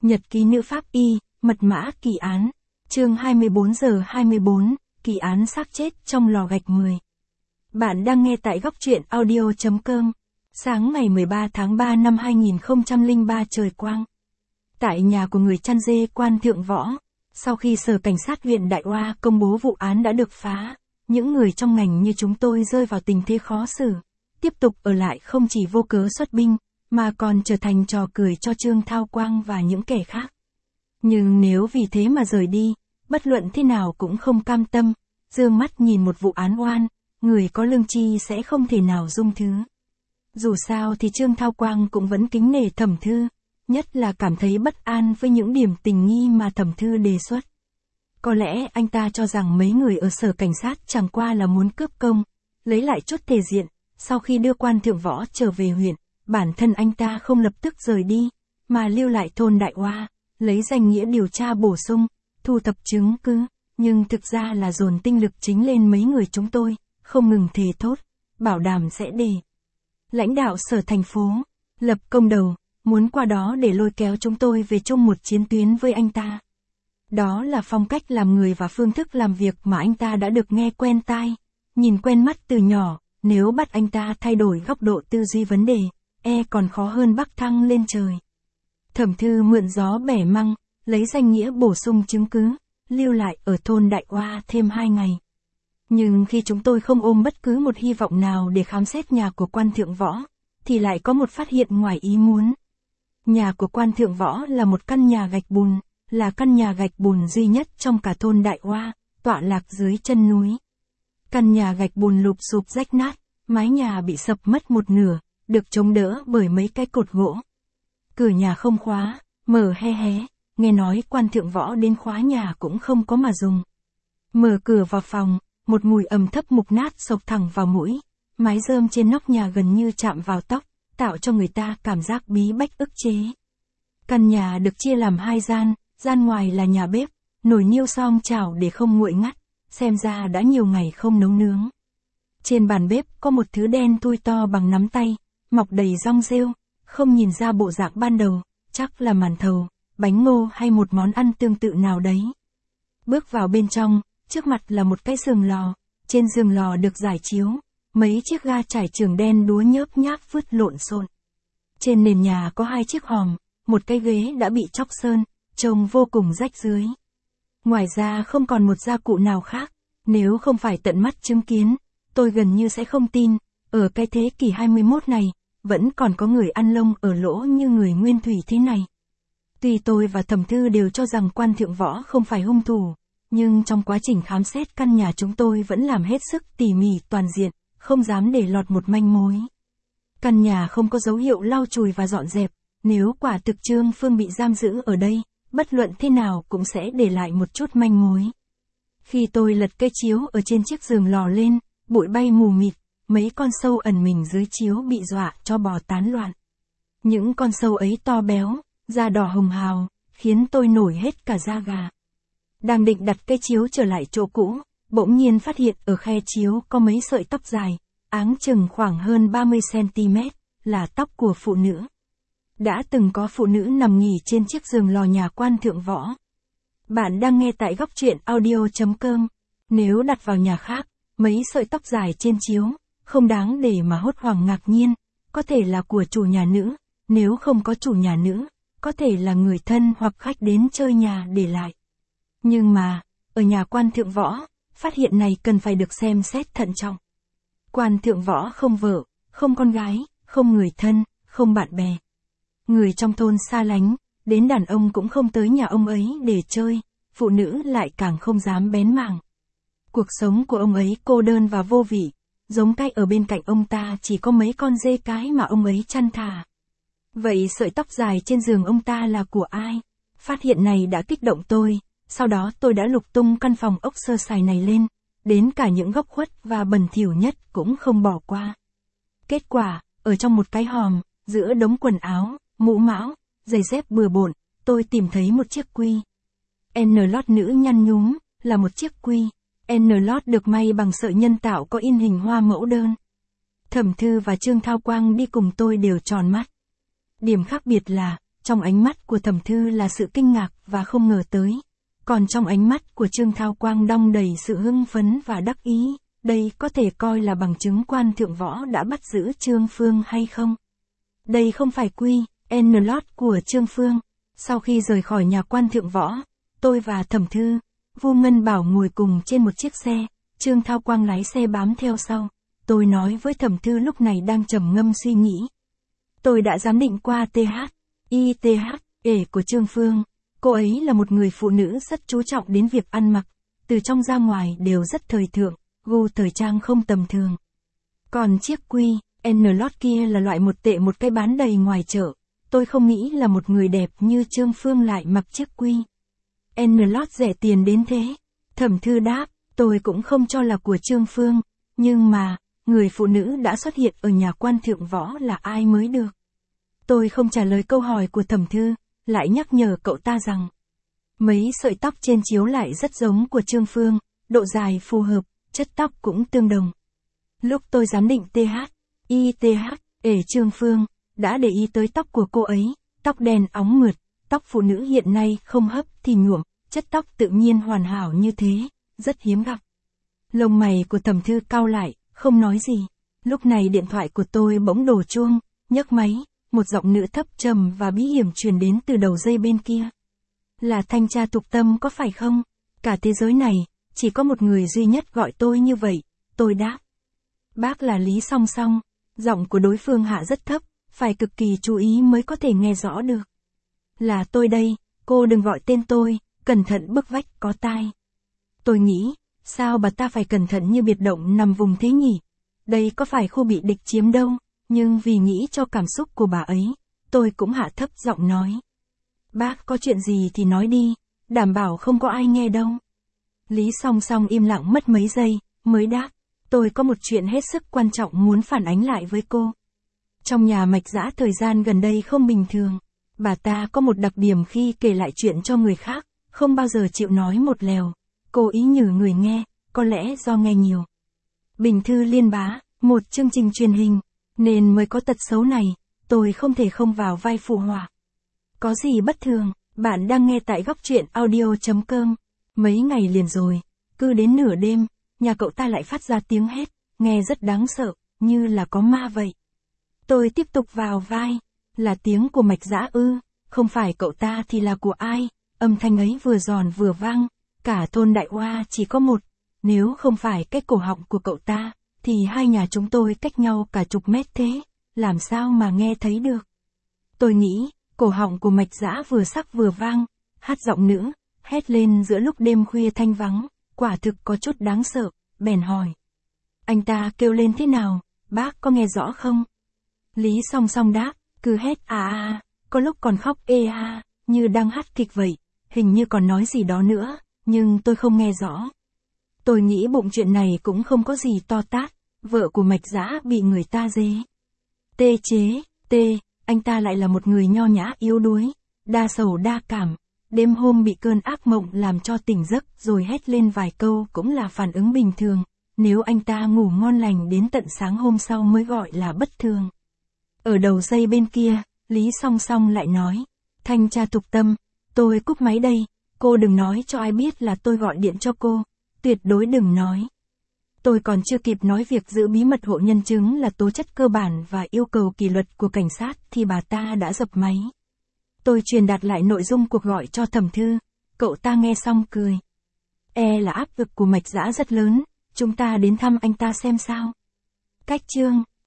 Nhật ký nữ pháp y, mật mã kỳ án. Chương 24 giờ 24, kỳ án xác chết trong lò gạch 10. Bạn đang nghe tại góc truyện audio.com. Sáng ngày 13 tháng 3 năm 2003 trời quang. Tại nhà của người chăn dê Quan Thượng Võ, sau khi Sở Cảnh sát huyện Đại Oa công bố vụ án đã được phá, những người trong ngành như chúng tôi rơi vào tình thế khó xử. Tiếp tục ở lại không chỉ vô cớ xuất binh, mà còn trở thành trò cười cho Trương Thao Quang và những kẻ khác. Nhưng nếu vì thế mà rời đi, bất luận thế nào cũng không cam tâm, dương mắt nhìn một vụ án oan, người có lương tri sẽ không thể nào dung thứ. Dù sao thì Trương Thao Quang cũng vẫn kính nể Thẩm Thư, nhất là cảm thấy bất an với những điểm tình nghi mà Thẩm Thư đề xuất. Có lẽ anh ta cho rằng mấy người ở Sở Cảnh sát chẳng qua là muốn cướp công, lấy lại chút thể diện, sau khi đưa Quan Thượng Võ trở về huyện, bản thân anh ta không lập tức rời đi, mà lưu lại thôn Đại Oa, lấy danh nghĩa điều tra bổ sung, thu thập chứng cứ, nhưng thực ra là dồn tinh lực chính lên mấy người chúng tôi, không ngừng thề thốt, bảo đảm sẽ để lãnh đạo Sở thành phố lập công đầu, muốn qua đó để lôi kéo chúng tôi về chung một chiến tuyến với anh ta. Đó là phong cách làm người và phương thức làm việc mà anh ta đã được nghe quen tai, nhìn quen mắt từ nhỏ, nếu bắt anh ta thay đổi góc độ tư duy vấn đề, còn khó hơn bắc thăng lên trời. Thẩm Thư mượn gió bẻ măng, lấy danh nghĩa bổ sung chứng cứ, lưu lại ở thôn Đại Oa thêm 2 ngày. Nhưng khi chúng tôi không ôm bất cứ một hy vọng nào để khám xét nhà của Quan Thượng Võ, thì lại có một phát hiện ngoài ý muốn. Nhà của Quan Thượng Võ là một căn nhà gạch bùn, là căn nhà gạch bùn duy nhất trong cả thôn Đại Oa, tọa lạc dưới chân núi. Căn nhà gạch bùn lụp xụp rách nát, mái nhà bị sập mất một nửa, được chống đỡ bởi mấy cái cột gỗ. Cửa nhà không khóa, mở hé hé, nghe nói Quan Thượng Võ đến khóa nhà cũng không có mà dùng. Mở cửa vào phòng, một mùi ẩm thấp mục nát xộc thẳng vào mũi, mái rơm trên nóc nhà gần như chạm vào tóc, tạo cho người ta cảm giác bí bách ức chế. Căn nhà được chia làm 2 gian, gian ngoài là nhà bếp, nồi niêu xoong chảo để không nguội ngắt, xem ra đã nhiều ngày không nấu nướng. Trên bàn bếp có một thứ đen thui to bằng nắm tay, mọc đầy rong rêu, không nhìn ra bộ dạng ban đầu, chắc là màn thầu, bánh ngô hay một món ăn tương tự nào đấy. Bước vào bên trong, trước mặt là một cái giường lò, trên giường lò được rải chiếu, mấy chiếc ga trải trường đen đúa nhớp nháp vứt lộn xộn. Trên nền nhà có 2 chiếc hòm, một cái ghế đã bị chóc sơn, trông vô cùng rách rưới. Ngoài ra không còn một gia cụ nào khác, nếu không phải tận mắt chứng kiến, tôi gần như sẽ không tin, ở cái thế kỷ 21 này, vẫn còn có người ăn lông ở lỗ như người nguyên thủy thế này. Tuy tôi và Thẩm Thư đều cho rằng Quan Thượng Võ không phải hung thủ, nhưng trong quá trình khám xét căn nhà chúng tôi vẫn làm hết sức tỉ mỉ toàn diện, không dám để lọt một manh mối. Căn nhà không có dấu hiệu lau chùi và dọn dẹp, nếu quả thực Trương Phương bị giam giữ ở đây, bất luận thế nào cũng sẽ để lại một chút manh mối. Khi tôi lật cây chiếu ở trên chiếc giường lò lên, bụi bay mù mịt, mấy con sâu ẩn mình dưới chiếu bị dọa cho bò tán loạn. Những con sâu ấy to béo, da đỏ hồng hào, khiến tôi nổi hết cả da gà. Đang định đặt cây chiếu trở lại chỗ cũ, bỗng nhiên phát hiện ở khe chiếu có mấy sợi tóc dài, áng chừng khoảng hơn 30cm, là tóc của phụ nữ. Đã từng có phụ nữ nằm nghỉ trên chiếc giường lò nhà Quan Thượng Võ. Bạn đang nghe tại góc truyện audio.com. Nếu đặt vào nhà khác, mấy sợi tóc dài trên chiếu, không đáng để mà hốt hoảng ngạc nhiên, có thể là của chủ nhà nữ, nếu không có chủ nhà nữ, có thể là người thân hoặc khách đến chơi nhà để lại. Nhưng mà, ở nhà Quan Thượng Võ, phát hiện này cần phải được xem xét thận trọng. Quan Thượng Võ không vợ, không con gái, không người thân, không bạn bè. Người trong thôn xa lánh, đến đàn ông cũng không tới nhà ông ấy để chơi, phụ nữ lại càng không dám bén mảng. Cuộc sống của ông ấy cô đơn và vô vị, giống cách ở bên cạnh ông ta chỉ có mấy con dê cái mà ông ấy chăn thả. Vậy sợi tóc dài trên giường ông ta là của ai? Phát hiện này đã kích động tôi, sau đó tôi đã lục tung căn phòng ốc sơ sài này lên, đến cả những góc khuất và bẩn thỉu nhất cũng không bỏ qua. Kết quả, ở trong một cái hòm, giữa đống quần áo, mũ mão, giày dép bừa bộn, tôi tìm thấy một chiếc quy. N-lót nữ nhăn nhúm, là một chiếc quy. N-lót được may bằng sợi nhân tạo có in hình hoa mẫu đơn. Thẩm Thư và Trương Thao Quang đi cùng tôi đều tròn mắt. Điểm khác biệt là, Trong ánh mắt của Thẩm Thư là sự kinh ngạc và không ngờ tới. Còn trong ánh mắt của Trương Thao Quang đong đầy sự hưng phấn và đắc ý, đây có thể coi là bằng chứng Quan Thượng Võ đã bắt giữ Trương Phương hay không? Đây không phải N lót của Trương Phương. Sau khi rời khỏi nhà Quan Thượng Võ, tôi và Thẩm Thư, Vu Ngân Bảo ngồi cùng trên một chiếc xe, Trương Thao Quang lái xe bám theo sau. Tôi nói với Thẩm Thư lúc này đang trầm ngâm suy nghĩ. Tôi đã giám định qua của Trương Phương. Cô ấy là một người phụ nữ rất chú trọng đến việc ăn mặc, từ trong ra ngoài đều rất thời thượng, gu thời trang không tầm thường. Còn chiếc N lót kia là loại một tệ một cái bán đầy ngoài chợ. Tôi không nghĩ là một người đẹp như Trương Phương lại mặc chiếc N lót rẻ tiền đến thế. Thẩm Thư đáp, tôi cũng không cho là của Trương Phương, nhưng mà, người phụ nữ đã xuất hiện ở nhà Quan Thượng Võ là ai mới được. Tôi không trả lời câu hỏi của Thẩm Thư, lại nhắc nhở cậu ta rằng, mấy sợi tóc trên chiếu lại rất giống của Trương Phương, độ dài phù hợp, chất tóc cũng tương đồng. Lúc tôi giám định Trương Phương, đã để ý tới tóc của cô ấy, tóc đen óng mượt, tóc phụ nữ hiện nay không hấp thì nhuộm, chất tóc tự nhiên hoàn hảo như thế, rất hiếm gặp. Lông mày của Thẩm Thư cau lại, không nói gì. Lúc này điện thoại của tôi bỗng đổ chuông, nhấc máy, một giọng nữ thấp trầm và bí hiểm truyền đến từ đầu dây bên kia. Là thanh tra Thục Tâm có phải không? Cả thế giới này, chỉ có một người duy nhất gọi tôi như vậy, tôi đáp. Bác là Lý Song Song. Giọng của đối phương hạ rất thấp, phải cực kỳ chú ý mới có thể nghe rõ được. Là tôi đây, cô đừng gọi tên tôi, cẩn thận bức vách có tai. Tôi nghĩ, sao bà ta phải cẩn thận như biệt động nằm vùng thế nhỉ? Đây có phải khu bị địch chiếm đâu, nhưng vì nghĩ cho cảm xúc của bà ấy, tôi cũng hạ thấp giọng nói. Bác có chuyện gì thì nói đi, đảm bảo không có ai nghe đâu. Lý Song Song im lặng mất mấy giây, mới đáp. Tôi có một chuyện hết sức quan trọng muốn phản ánh lại với cô. Trong nhà Mạch Dã thời gian gần đây không bình thường. Bà ta có một đặc điểm khi kể lại chuyện cho người khác, không bao giờ chịu nói một lèo. Cố ý nhử người nghe, có lẽ do nghe nhiều. Bình Thư Liên Bá, một chương trình truyền hình, nên mới có tật xấu này, tôi không thể không vào vai phụ họa. Có gì bất thường, bạn đang nghe tại góc truyện audio.com. Mấy ngày liền rồi, cứ đến nửa đêm, nhà cậu ta lại phát ra tiếng hét, nghe rất đáng sợ, như là có ma vậy. Tôi tiếp tục vào vai, là tiếng của Mạch Dã ư, không phải cậu ta thì là của ai, âm thanh ấy vừa giòn vừa vang, cả thôn Đại Oa chỉ có một, nếu không phải cái cổ họng của cậu ta, thì hai nhà chúng tôi cách nhau cả chục mét thế, làm sao mà nghe thấy được. Tôi nghĩ, cổ họng của Mạch Dã vừa sắc vừa vang, hát giọng nữ, hét lên giữa lúc đêm khuya thanh vắng. Quả thực có chút đáng sợ, bèn hỏi. Anh ta kêu lên thế nào, bác có nghe rõ không? Lý Song Song đáp, cứ hét có lúc còn khóc như đang hát kịch vậy, hình như còn nói gì đó nữa, nhưng tôi không nghe rõ. Tôi nghĩ bụng chuyện này cũng không có gì to tát, vợ của Mạch Dã bị người ta anh ta lại là một người nho nhã yếu đuối, đa sầu đa cảm. Đêm hôm bị cơn ác mộng làm cho tỉnh giấc rồi hét lên vài câu cũng là phản ứng bình thường, nếu anh ta ngủ ngon lành đến tận sáng hôm sau mới gọi là bất thường. Ở đầu dây bên kia, Lý Song Song lại nói, thanh tra Thục Tâm, tôi cúp máy đây, cô đừng nói cho ai biết là tôi gọi điện cho cô, tuyệt đối đừng nói. Tôi còn chưa kịp nói việc giữ bí mật hộ nhân chứng là tố chất cơ bản và yêu cầu kỷ luật của cảnh sát thì bà ta đã dập máy. Tôi truyền đạt lại nội dung cuộc gọi cho Thẩm Thư, cậu ta nghe xong cười. Là áp lực của Mạch Dã rất lớn, chúng ta đến thăm anh ta xem sao. Cách chương